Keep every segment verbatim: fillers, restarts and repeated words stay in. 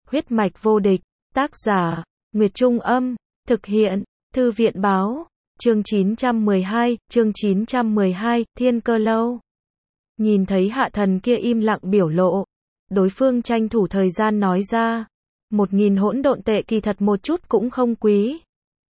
Huyết mạch vô địch, tác giả, Nguyệt Trung Âm, thực hiện, Thư viện báo, chương chín trăm mười hai, chương chín trăm mười hai, Thiên Cơ Lâu. Nhìn thấy hạ thần kia im lặng biểu lộ, đối phương tranh thủ thời gian nói ra, một nghìn hỗn độn tệ kỳ thật một chút cũng không quý.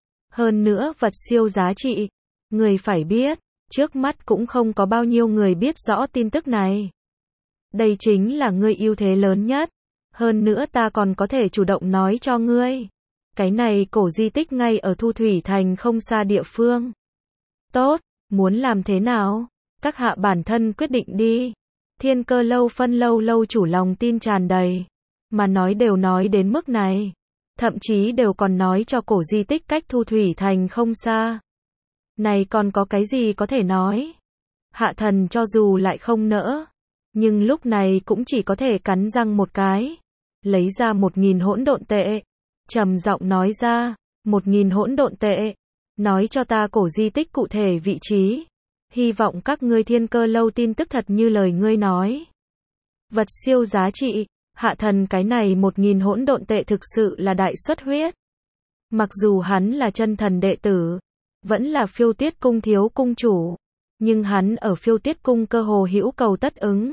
Hơn nữa vật siêu giá trị, người phải biết, trước mắt cũng không có bao nhiêu người biết rõ tin tức này. Đây chính là ngươi ưu thế lớn nhất. Hơn nữa ta còn có thể chủ động nói cho ngươi. Cái này cổ di tích ngay ở Thu Thủy Thành không xa địa phương. Tốt, muốn làm thế nào? Các hạ bản thân quyết định đi. Thiên Cơ Lâu phân lâu lâu chủ lòng tin tràn đầy. Mà nói đều nói đến mức này. Thậm chí đều còn nói cho cổ di tích cách Thu Thủy Thành không xa. Này còn có cái gì có thể nói? Hạ thần cho dù lại không nỡ. Nhưng lúc này cũng chỉ có thể cắn răng một cái. Lấy ra một nghìn hỗn độn tệ. Trầm giọng nói ra, một nghìn hỗn độn tệ. Nói cho ta cổ di tích cụ thể vị trí. Hy vọng các ngươi Thiên Cơ Lâu tin tức thật như lời ngươi nói. Vật siêu giá trị, hạ thần cái này một nghìn hỗn độn tệ thực sự là đại xuất huyết. Mặc dù hắn là chân thần đệ tử, vẫn là Phiêu Tiết Cung thiếu cung chủ, nhưng hắn ở Phiêu Tiết Cung cơ hồ hữu cầu tất ứng.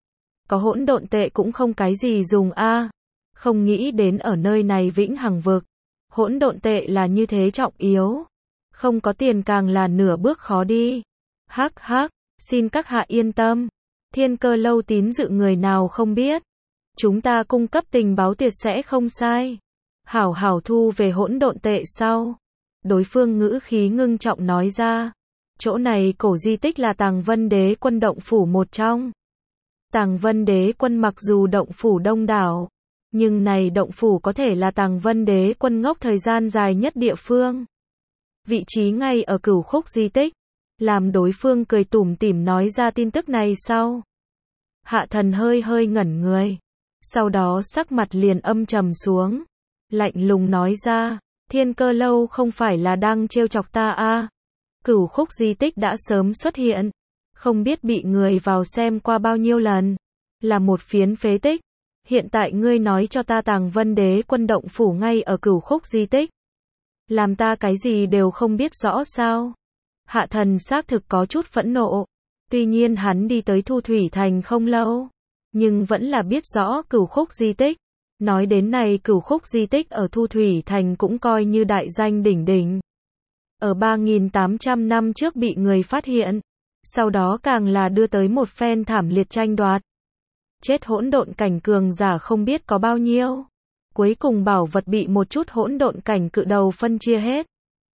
Có hỗn độn tệ cũng không cái gì dùng a. À. Không nghĩ đến ở nơi này vĩnh hằng vực, hỗn độn tệ là như thế trọng yếu. Không có tiền càng là nửa bước khó đi. Hắc hắc, xin các hạ yên tâm. Thiên Cơ Lâu tín dự người nào không biết. Chúng ta cung cấp tình báo tuyệt sẽ không sai. Hảo hảo thu về hỗn độn tệ sau. Đối phương ngữ khí ngưng trọng nói ra. Chỗ này cổ di tích là Tàng Vân Đế Quân động phủ một trong. Tàng Vân Đế Quân mặc dù động phủ đông đảo, nhưng này động phủ có thể là Tàng Vân Đế Quân ngốc thời gian dài nhất địa phương. Vị trí ngay ở Cửu Khúc di tích, làm đối phương cười tủm tỉm nói ra tin tức này sau. Hạ thần hơi hơi ngẩn người, sau đó sắc mặt liền âm trầm xuống, lạnh lùng nói ra, Thiên Cơ Lâu không phải là đang trêu chọc ta a? À? Cửu Khúc di tích đã sớm xuất hiện. Không biết bị người vào xem qua bao nhiêu lần. Là một phiến phế tích. Hiện tại ngươi nói cho ta Tàng Vân Đế Quân động phủ ngay ở Cửu Khúc di tích. Làm ta cái gì đều không biết rõ sao. Hạ thần xác thực có chút phẫn nộ. Tuy nhiên hắn đi tới Thu Thủy Thành không lâu. Nhưng vẫn là biết rõ Cửu Khúc di tích. Nói đến này Cửu Khúc di tích ở Thu Thủy Thành cũng coi như đại danh đỉnh đỉnh. Ở ba nghìn tám trăm năm trước bị người phát hiện. Sau đó càng là đưa tới một phen thảm liệt tranh đoạt. Chết hỗn độn cảnh cường giả không biết có bao nhiêu. Cuối cùng bảo vật bị một chút hỗn độn cảnh cự đầu phân chia hết.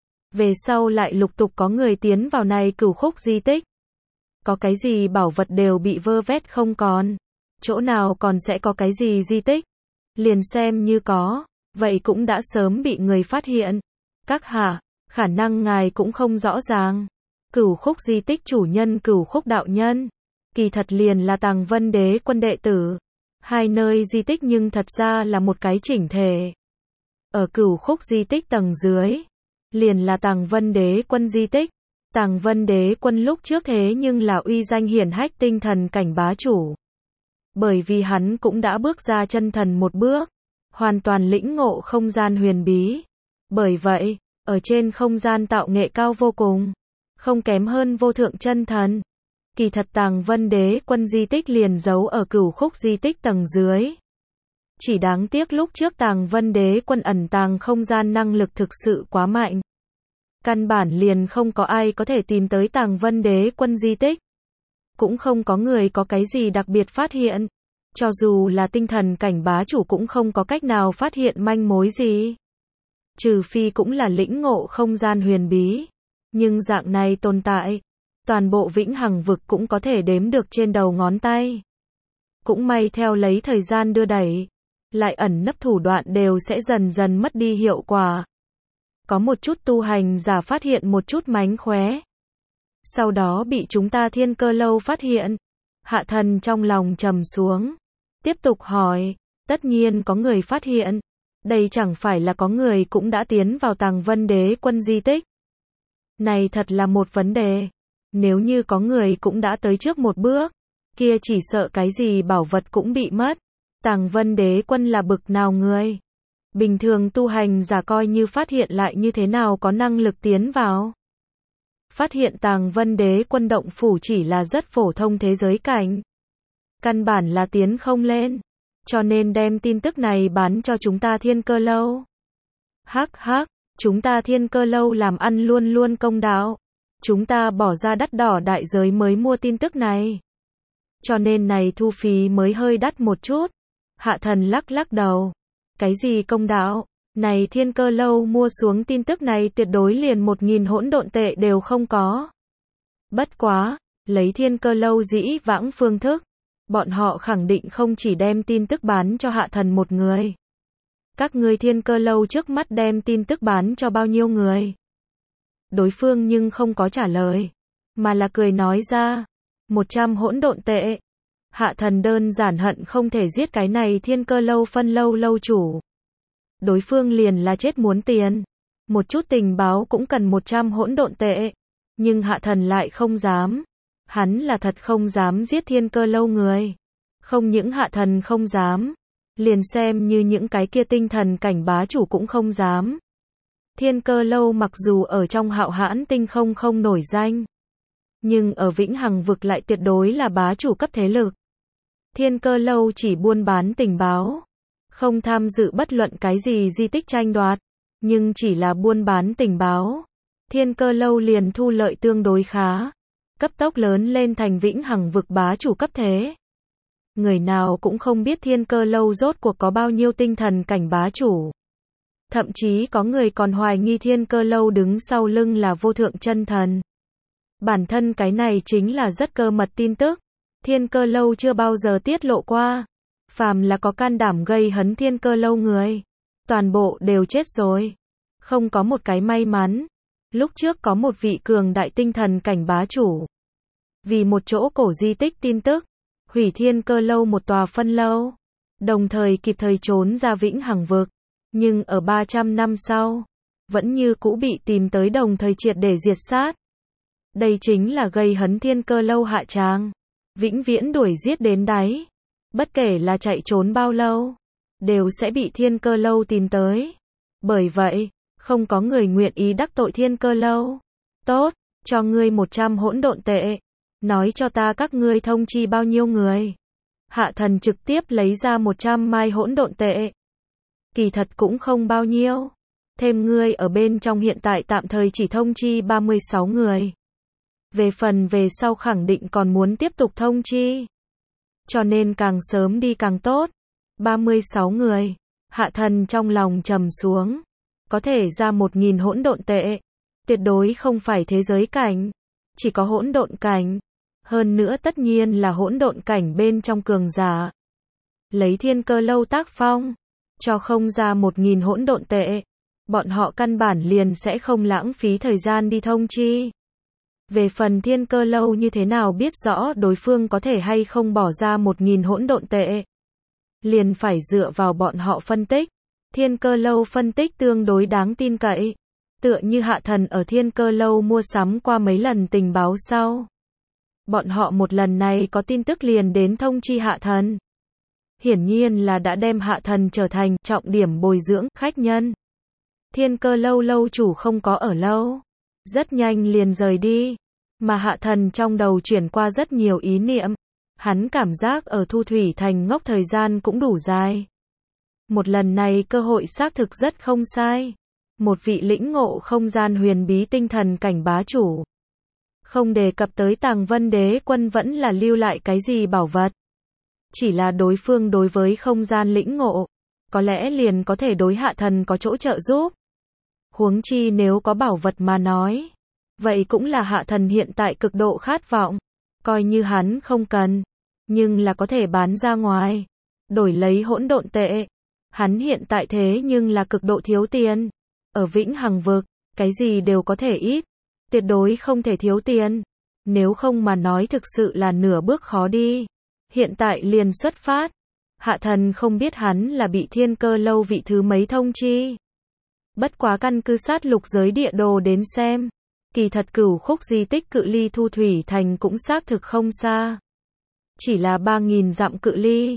Về sau lại lục tục có người tiến vào này Cửu Khúc di tích. Có cái gì bảo vật đều bị vơ vét không còn. Chỗ nào còn sẽ có cái gì di tích. Liền xem như có, vậy cũng đã sớm bị người phát hiện. Các hạ, khả năng ngài cũng không rõ ràng. Cửu Khúc di tích chủ nhân Cửu Khúc đạo nhân, kỳ thật liền là Tàng Vân Đế Quân đệ tử. Hai nơi di tích nhưng thật ra là một cái chỉnh thể. Ở Cửu Khúc di tích tầng dưới, liền là Tàng Vân Đế Quân di tích. Tàng Vân Đế Quân lúc trước thế nhưng là uy danh hiển hách tinh thần cảnh bá chủ. Bởi vì hắn cũng đã bước ra chân thần một bước, hoàn toàn lĩnh ngộ không gian huyền bí. Bởi vậy, ở trên không gian tạo nghệ cao vô cùng. Không kém hơn vô thượng chân thần. Kỳ thật Tàng Vân Đế Quân di tích liền giấu ở Cửu Khúc di tích tầng dưới. Chỉ đáng tiếc lúc trước Tàng Vân Đế Quân ẩn tàng không gian năng lực thực sự quá mạnh. Căn bản liền không có ai có thể tìm tới Tàng Vân Đế Quân di tích. Cũng không có người có cái gì đặc biệt phát hiện. Cho dù là tinh thần cảnh bá chủ cũng không có cách nào phát hiện manh mối gì. Trừ phi cũng là lĩnh ngộ không gian huyền bí. Nhưng dạng này tồn tại, toàn bộ vĩnh hằng vực cũng có thể đếm được trên đầu ngón tay. Cũng may theo lấy thời gian đưa đẩy, lại ẩn nấp thủ đoạn đều sẽ dần dần mất đi hiệu quả. Có một chút tu hành giả phát hiện một chút mánh khóe. Sau đó bị chúng ta Thiên Cơ Lâu phát hiện. Hạ thần trong lòng trầm xuống. Tiếp tục hỏi, tất nhiên có người phát hiện. Đây chẳng phải là có người cũng đã tiến vào Tàng Vân Đế Quân di tích. Này thật là một vấn đề. Nếu như có người cũng đã tới trước một bước, kia chỉ sợ cái gì bảo vật cũng bị mất. Tàng Vân Đế Quân là bực nào người? Bình thường tu hành giả coi như phát hiện lại như thế nào có năng lực tiến vào. Phát hiện Tàng Vân Đế Quân động phủ chỉ là rất phổ thông thế giới cảnh. Căn bản là tiến không lên. Cho nên đem tin tức này bán cho chúng ta Thiên Cơ Lâu. Hắc hắc, chúng ta Thiên Cơ Lâu làm ăn luôn luôn công đạo. Chúng ta bỏ ra đắt đỏ đại giới mới mua tin tức này. Cho nên này thu phí mới hơi đắt một chút. Hạ Thần lắc lắc đầu. Cái gì công đạo? Này Thiên Cơ Lâu mua xuống tin tức này tuyệt đối liền một nghìn hỗn độn tệ đều không có. Bất quá, lấy Thiên Cơ Lâu dĩ vãng phương thức, bọn họ khẳng định không chỉ đem tin tức bán cho Hạ Thần một người. Các ngươi Thiên Cơ Lâu trước mắt đem tin tức bán cho bao nhiêu người? Đối phương nhưng không có trả lời, mà là cười nói ra, một trăm hỗn độn tệ. Hạ Thần đơn giản hận không thể giết cái này Thiên Cơ Lâu phân lâu lâu chủ. Đối phương liền là chết muốn tiền. Một chút tình báo cũng cần một trăm hỗn độn tệ. Nhưng Hạ Thần lại không dám. Hắn là thật không dám giết Thiên Cơ Lâu người. Không những Hạ Thần không dám. Liền xem như những cái kia tinh thần cảnh bá chủ cũng không dám. Thiên Cơ Lâu mặc dù ở trong Hạo Hãn tinh không không nổi danh. Nhưng ở Vĩnh Hằng vực lại tuyệt đối là bá chủ cấp thế lực. Thiên Cơ Lâu chỉ buôn bán tình báo. Không tham dự bất luận cái gì di tích tranh đoạt. Nhưng chỉ là buôn bán tình báo. Thiên Cơ Lâu liền thu lợi tương đối khá. Cấp tốc lớn lên thành Vĩnh Hằng vực bá chủ cấp thế. Người nào cũng không biết Thiên Cơ Lâu rốt cuộc có bao nhiêu tinh thần cảnh bá chủ. Thậm chí có người còn hoài nghi Thiên Cơ Lâu đứng sau lưng là vô thượng chân thần. Bản thân cái này chính là rất cơ mật tin tức. Thiên Cơ Lâu chưa bao giờ tiết lộ qua. Phàm là có can đảm gây hấn Thiên Cơ Lâu người, toàn bộ đều chết rồi. Không có một cái may mắn. Lúc trước có một vị cường đại tinh thần cảnh bá chủ. Vì một chỗ cổ di tích tin tức, hủy Thiên Cơ Lâu một tòa phân lâu. Đồng thời kịp thời trốn ra Vĩnh Hằng vực. Nhưng ở ba trăm năm sau, vẫn như cũ bị tìm tới đồng thời triệt để diệt sát. Đây chính là gây hấn Thiên Cơ Lâu hạ tràng. Vĩnh viễn đuổi giết đến đáy. Bất kể là chạy trốn bao lâu, đều sẽ bị Thiên Cơ Lâu tìm tới. Bởi vậy, không có người nguyện ý đắc tội Thiên Cơ Lâu. Tốt, cho ngươi một trăm hỗn độn tệ. Nói cho ta các ngươi thông chi bao nhiêu người. Hạ Thần trực tiếp lấy ra một trăm mai hỗn độn tệ. Kỳ thật cũng không bao nhiêu. Thêm ngươi ở bên trong hiện tại tạm thời chỉ thông chi ba mươi sáu người. Về phần về sau khẳng định còn muốn tiếp tục thông chi. Cho nên càng sớm đi càng tốt. ba mươi sáu người. Hạ Thần trong lòng trầm xuống. Có thể ra một nghìn hỗn độn tệ. Tuyệt đối không phải thế giới cảnh. Chỉ có hỗn độn cảnh. Hơn nữa tất nhiên là hỗn độn cảnh bên trong cường giả. Lấy Thiên Cơ Lâu tác phong. Cho không ra một nghìn hỗn độn tệ. Bọn họ căn bản liền sẽ không lãng phí thời gian đi thông chi. Về phần Thiên Cơ Lâu như thế nào biết rõ đối phương có thể hay không bỏ ra một nghìn hỗn độn tệ. Liền phải dựa vào bọn họ phân tích. Thiên Cơ Lâu phân tích tương đối đáng tin cậy. Tựa như Hạ Thần ở Thiên Cơ Lâu mua sắm qua mấy lần tình báo sau. Bọn họ một lần này có tin tức liền đến thông chi Hạ Thần. Hiển nhiên là đã đem Hạ Thần trở thành trọng điểm bồi dưỡng khách nhân. Thiên Cơ Lâu lâu chủ không có ở lâu. Rất nhanh liền rời đi. Mà Hạ Thần trong đầu chuyển qua rất nhiều ý niệm. Hắn cảm giác ở Thu Thủy Thành ngốc thời gian cũng đủ dài. Một lần này cơ hội xác thực rất không sai. Một vị lĩnh ngộ không gian huyền bí tinh thần cảnh bá chủ. Không đề cập tới Tàng Vân Đế Quân vẫn là lưu lại cái gì bảo vật. Chỉ là đối phương đối với không gian lĩnh ngộ. Có lẽ liền có thể đối Hạ Thần có chỗ trợ giúp. Huống chi nếu có bảo vật mà nói. Vậy cũng là Hạ Thần hiện tại cực độ khát vọng. Coi như hắn không cần. Nhưng là có thể bán ra ngoài. Đổi lấy hỗn độn tệ. Hắn hiện tại thế nhưng là cực độ thiếu tiền. Ở Vĩnh Hằng vực, cái gì đều có thể ít. Tuyệt đối không thể thiếu tiền. Nếu không mà nói thực sự là nửa bước khó đi. Hiện tại liền xuất phát. Hạ Thần không biết hắn là bị Thiên Cơ Lâu vị thứ mấy thông chi. Bất quá căn cứ sát lục giới địa đồ đến xem. Kỳ thật Cửu Khúc di tích cự ly Thu Thủy Thành cũng xác thực không xa. Chỉ là ba nghìn dặm cự ly.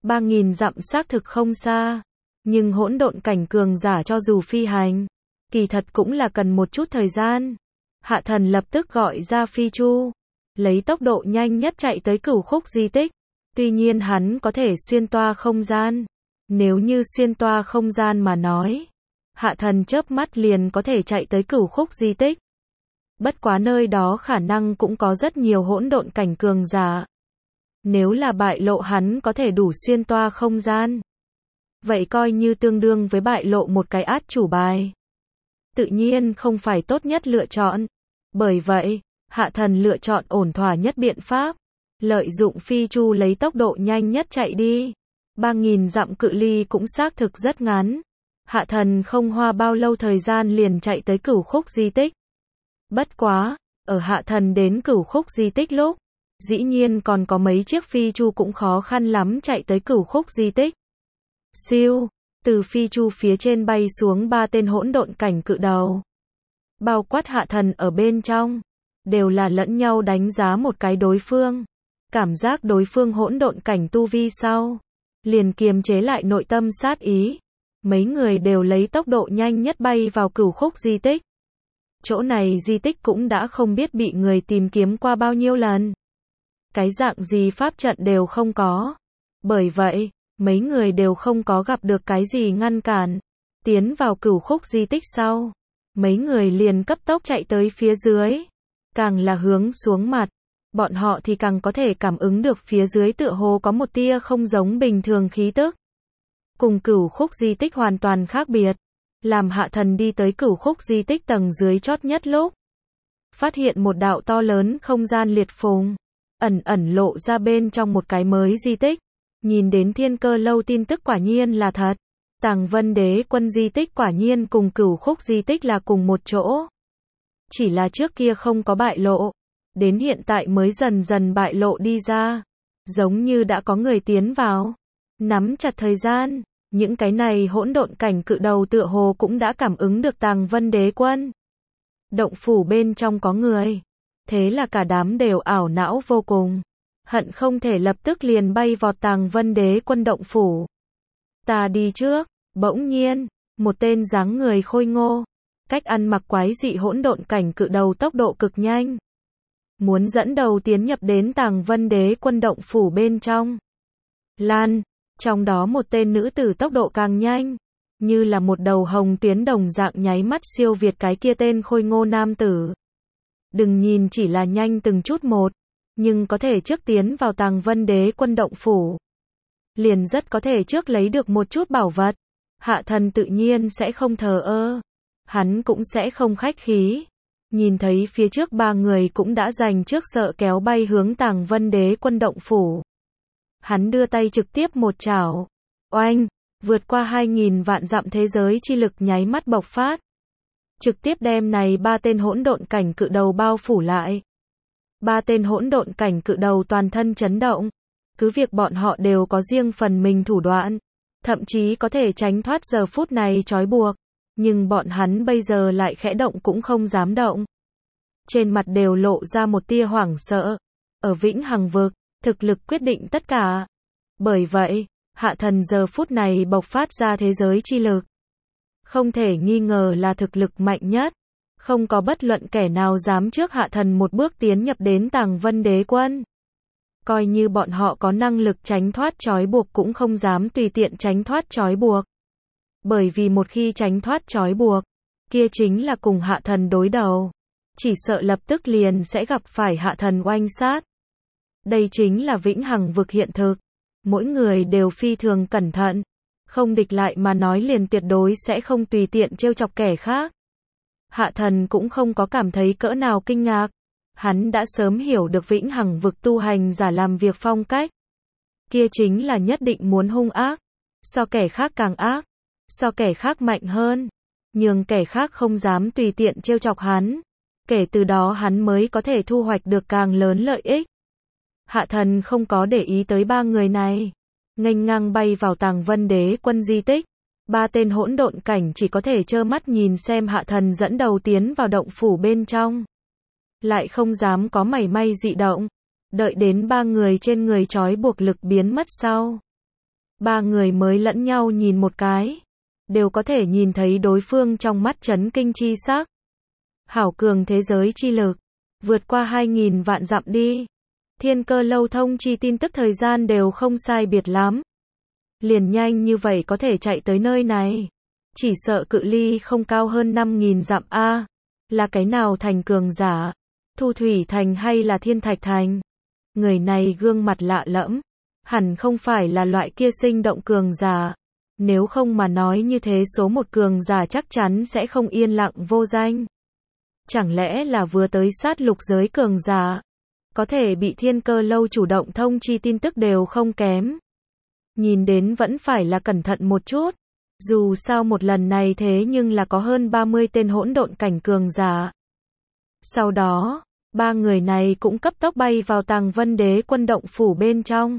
ba nghìn dặm xác thực không xa, nhưng hỗn độn cảnh cường giả cho dù phi hành, kỳ thật cũng là cần một chút thời gian. Hạ thần lập tức gọi ra phi chu, lấy tốc độ nhanh nhất chạy tới cửu khúc di tích. Tuy nhiên hắn có thể xuyên toa không gian. Nếu như xuyên toa không gian mà nói, hạ thần chớp mắt liền có thể chạy tới cửu khúc di tích. Bất quá nơi đó khả năng cũng có rất nhiều hỗn độn cảnh cường giả. Nếu là bại lộ hắn có thể đủ xuyên toa không gian, vậy coi như tương đương với bại lộ một cái át chủ bài. Tự nhiên không phải tốt nhất lựa chọn. Bởi vậy, hạ thần lựa chọn ổn thỏa nhất biện pháp. Lợi dụng phi chu lấy tốc độ nhanh nhất chạy đi. ba nghìn dặm cự ly cũng xác thực rất ngắn. Hạ thần không hoa bao lâu thời gian liền chạy tới cửu khúc di tích. Bất quá, ở hạ thần đến cửu khúc di tích lúc, dĩ nhiên còn có mấy chiếc phi chu cũng khó khăn lắm chạy tới cửu khúc di tích. Siêu, từ phi chu phía trên bay xuống ba tên hỗn độn cảnh cự đầu. Bao quát hạ thần ở bên trong, đều là lẫn nhau đánh giá một cái đối phương. Cảm giác đối phương hỗn độn cảnh tu vi sau, liền kiềm chế lại nội tâm sát ý. Mấy người đều lấy tốc độ nhanh nhất bay vào cửu khúc di tích. Chỗ này di tích cũng đã không biết bị người tìm kiếm qua bao nhiêu lần. Cái dạng gì pháp trận đều không có. Bởi vậy, mấy người đều không có gặp được cái gì ngăn cản. Tiến vào cửu khúc di tích sau, mấy người liền cấp tốc chạy tới phía dưới. Càng là hướng xuống mặt, bọn họ thì càng có thể cảm ứng được phía dưới tựa hồ có một tia không giống bình thường khí tức. Cùng cửu khúc di tích hoàn toàn khác biệt. Làm hạ thần đi tới cửu khúc di tích tầng dưới chót nhất lúc, phát hiện một đạo to lớn không gian liệt phùng, ẩn ẩn lộ ra bên trong một cái mới di tích. Nhìn đến Thiên Cơ Lâu tin tức quả nhiên là thật. Tàng Vân Đế Quân di tích quả nhiên cùng cửu khúc di tích là cùng một chỗ. Chỉ là trước kia không có bại lộ, đến hiện tại mới dần dần bại lộ đi ra. Giống như đã có người tiến vào. Nắm chặt thời gian, những cái này hỗn độn cảnh cự đầu tựa hồ cũng đã cảm ứng được Tàng Vân Đế Quân. Động phủ bên trong có người. Thế là cả đám đều ảo não vô cùng. Hận không thể lập tức liền bay vọt Tàng Vân Đế Quân động phủ. Ta đi trước. Bỗng nhiên, một tên dáng người khôi ngô, cách ăn mặc quái dị hỗn độn cảnh cự đầu tốc độ cực nhanh, muốn dẫn đầu tiến nhập đến Tàng Vân Đế Quân động phủ bên trong. Lan, trong đó một tên nữ tử tốc độ càng nhanh, như là một đầu hồng tuyến đồng dạng nháy mắt siêu việt cái kia tên khôi ngô nam tử. Đừng nhìn chỉ là nhanh từng chút một, nhưng có thể trước tiến vào Tàng Vân Đế Quân động phủ, liền rất có thể trước lấy được một chút bảo vật. Hạ thần tự nhiên sẽ không thờ ơ, hắn cũng sẽ không khách khí. Nhìn thấy phía trước ba người cũng đã giành trước sợ kéo bay hướng Tàng Vân Đế Quân động phủ. Hắn đưa tay trực tiếp một chảo, oanh, vượt qua hai nghìn vạn dặm thế giới chi lực nháy mắt bộc phát. Trực tiếp đem này ba tên hỗn độn cảnh cự đầu bao phủ lại. Ba tên hỗn độn cảnh cự đầu toàn thân chấn động. Cứ việc bọn họ đều có riêng phần mình thủ đoạn, thậm chí có thể tránh thoát giờ phút này trói buộc, nhưng bọn hắn bây giờ lại khẽ động cũng không dám động. Trên mặt đều lộ ra một tia hoảng sợ. Ở Vĩnh Hằng vực, thực lực quyết định tất cả. Bởi vậy, hạ thần giờ phút này bộc phát ra thế giới chi lực, không thể nghi ngờ là thực lực mạnh nhất. Không có bất luận kẻ nào dám trước hạ thần một bước tiến nhập đến Tàng Vân Đế Quân. Coi như bọn họ có năng lực tránh thoát trói buộc cũng không dám tùy tiện tránh thoát trói buộc. Bởi vì một khi tránh thoát trói buộc, kia chính là cùng hạ thần đối đầu. Chỉ sợ lập tức liền sẽ gặp phải hạ thần oanh sát. Đây chính là Vĩnh Hằng vực hiện thực. Mỗi người đều phi thường cẩn thận. Không địch lại mà nói liền tuyệt đối sẽ không tùy tiện trêu chọc kẻ khác. Hạ thần cũng không có cảm thấy cỡ nào kinh ngạc. Hắn đã sớm hiểu được Vĩnh Hằng vực tu hành giả làm việc phong cách. Kia chính là nhất định muốn hung ác. So kẻ khác càng ác. So kẻ khác mạnh hơn. Nhưng kẻ khác không dám tùy tiện trêu chọc hắn. Kể từ đó hắn mới có thể thu hoạch được càng lớn lợi ích. Hạ thần không có để ý tới ba người này. Nghênh ngang bay vào Tàng Vân Đế Quân di tích. Ba tên hỗn độn cảnh chỉ có thể trơ mắt nhìn xem hạ thần dẫn đầu tiến vào động phủ bên trong. Lại không dám có mảy may dị động. Đợi đến ba người trên người trói buộc lực biến mất sau. Ba người mới lẫn nhau nhìn một cái, đều có thể nhìn thấy đối phương trong mắt chấn kinh chi sắc. Hảo cường thế giới chi lực, vượt qua hai nghìn vạn dặm đi. Thiên Cơ Lâu thông chi tin tức thời gian đều không sai biệt lắm. Liền nhanh như vậy có thể chạy tới nơi này. Chỉ sợ cự ly không cao hơn năm nghìn dặm a. Là cái nào thành cường giả? Thu Thủy Thành hay là Thiên Thạch Thành? Người này gương mặt lạ lẫm, hẳn không phải là loại kia sinh động cường giả. Nếu không mà nói như thế số một cường giả chắc chắn sẽ không yên lặng vô danh. Chẳng lẽ là vừa tới sát lục giới cường giả? Có thể bị Thiên Cơ Lâu chủ động thông chi tin tức đều không kém. Nhìn đến vẫn phải là cẩn thận một chút. Dù sao một lần này thế nhưng là có hơn ba mươi tên hỗn độn cảnh cường giả. Sau đó, ba người này cũng cấp tốc bay vào Tàng Vân Đế quân động phủ bên trong.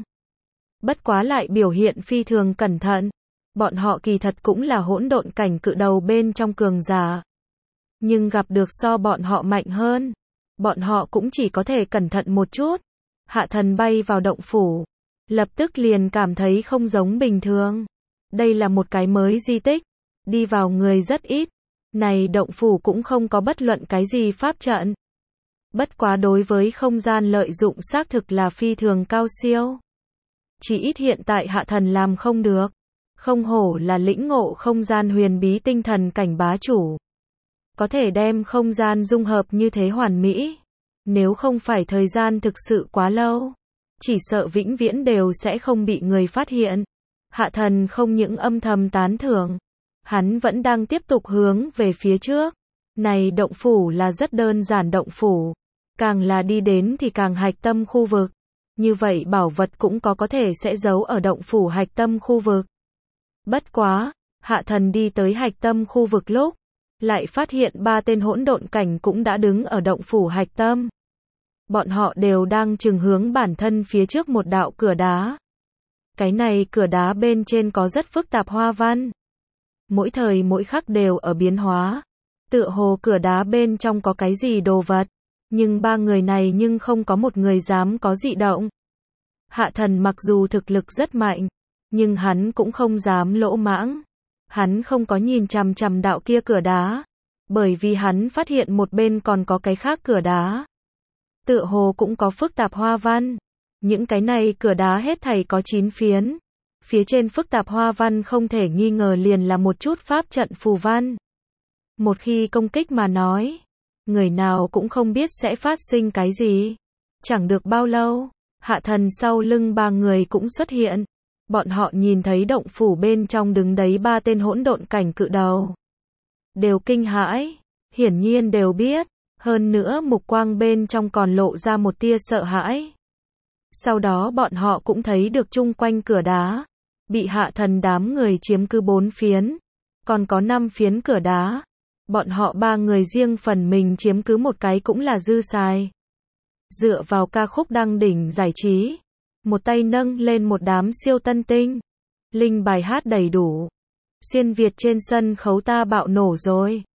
Bất quá lại biểu hiện phi thường cẩn thận. Bọn họ kỳ thật cũng là hỗn độn cảnh cự đầu bên trong cường giả. Nhưng gặp được so bọn họ mạnh hơn. Bọn họ cũng chỉ có thể cẩn thận một chút. Hạ Thần bay vào động phủ. Lập tức liền cảm thấy không giống bình thường. Đây là một cái mới di tích. Đi vào người rất ít. Này động phủ cũng không có bất luận cái gì pháp trận. Bất quá đối với không gian lợi dụng xác thực là phi thường cao siêu. Chỉ ít hiện tại Hạ Thần làm không được. Không hổ là lĩnh ngộ không gian huyền bí tinh thần cảnh bá chủ. Có thể đem không gian dung hợp như thế hoàn mỹ. Nếu không phải thời gian thực sự quá lâu, chỉ sợ vĩnh viễn đều sẽ không bị người phát hiện. Hạ Thần không những âm thầm tán thưởng, hắn vẫn đang tiếp tục hướng về phía trước. Này động phủ là rất đơn giản động phủ. Càng là đi đến thì càng hạch tâm khu vực. Như vậy bảo vật cũng có có thể sẽ giấu ở động phủ hạch tâm khu vực. Bất quá, Hạ Thần đi tới hạch tâm khu vực lúc, lại phát hiện ba tên hỗn độn cảnh cũng đã đứng ở động phủ hạch tâm. Bọn họ đều đang chừng hướng bản thân phía trước một đạo cửa đá. Cái này cửa đá bên trên có rất phức tạp hoa văn. Mỗi thời mỗi khắc đều ở biến hóa. Tựa hồ cửa đá bên trong có cái gì đồ vật. Nhưng ba người này nhưng không có một người dám có dị động. Hạ Thần mặc dù thực lực rất mạnh, nhưng hắn cũng không dám lỗ mãng. Hắn không có nhìn chằm chằm đạo kia cửa đá. Bởi vì hắn phát hiện một bên còn có cái khác cửa đá. Tựa hồ cũng có phức tạp hoa văn. Những cái này cửa đá hết thảy có chín phiến. Phía trên phức tạp hoa văn không thể nghi ngờ liền là một chút pháp trận phù văn. Một khi công kích mà nói, người nào cũng không biết sẽ phát sinh cái gì. Chẳng được bao lâu, Hạ Thần sau lưng ba người cũng xuất hiện. Bọn họ nhìn thấy động phủ bên trong đứng đấy ba tên hỗn độn cảnh cự đầu. Đều kinh hãi, hiển nhiên đều biết, hơn nữa mục quang bên trong còn lộ ra một tia sợ hãi. Sau đó bọn họ cũng thấy được chung quanh cửa đá, bị Hạ Thần đám người chiếm cứ bốn phiến, còn có năm phiến cửa đá. Bọn họ ba người riêng phần mình chiếm cứ một cái cũng là dư xài. Dựa vào ca khúc đăng đỉnh giải trí, một tay nâng lên một đám siêu tân tinh, linh bài hát đầy đủ. Xuyên Việt trên sân khấu ta bạo nổ rồi.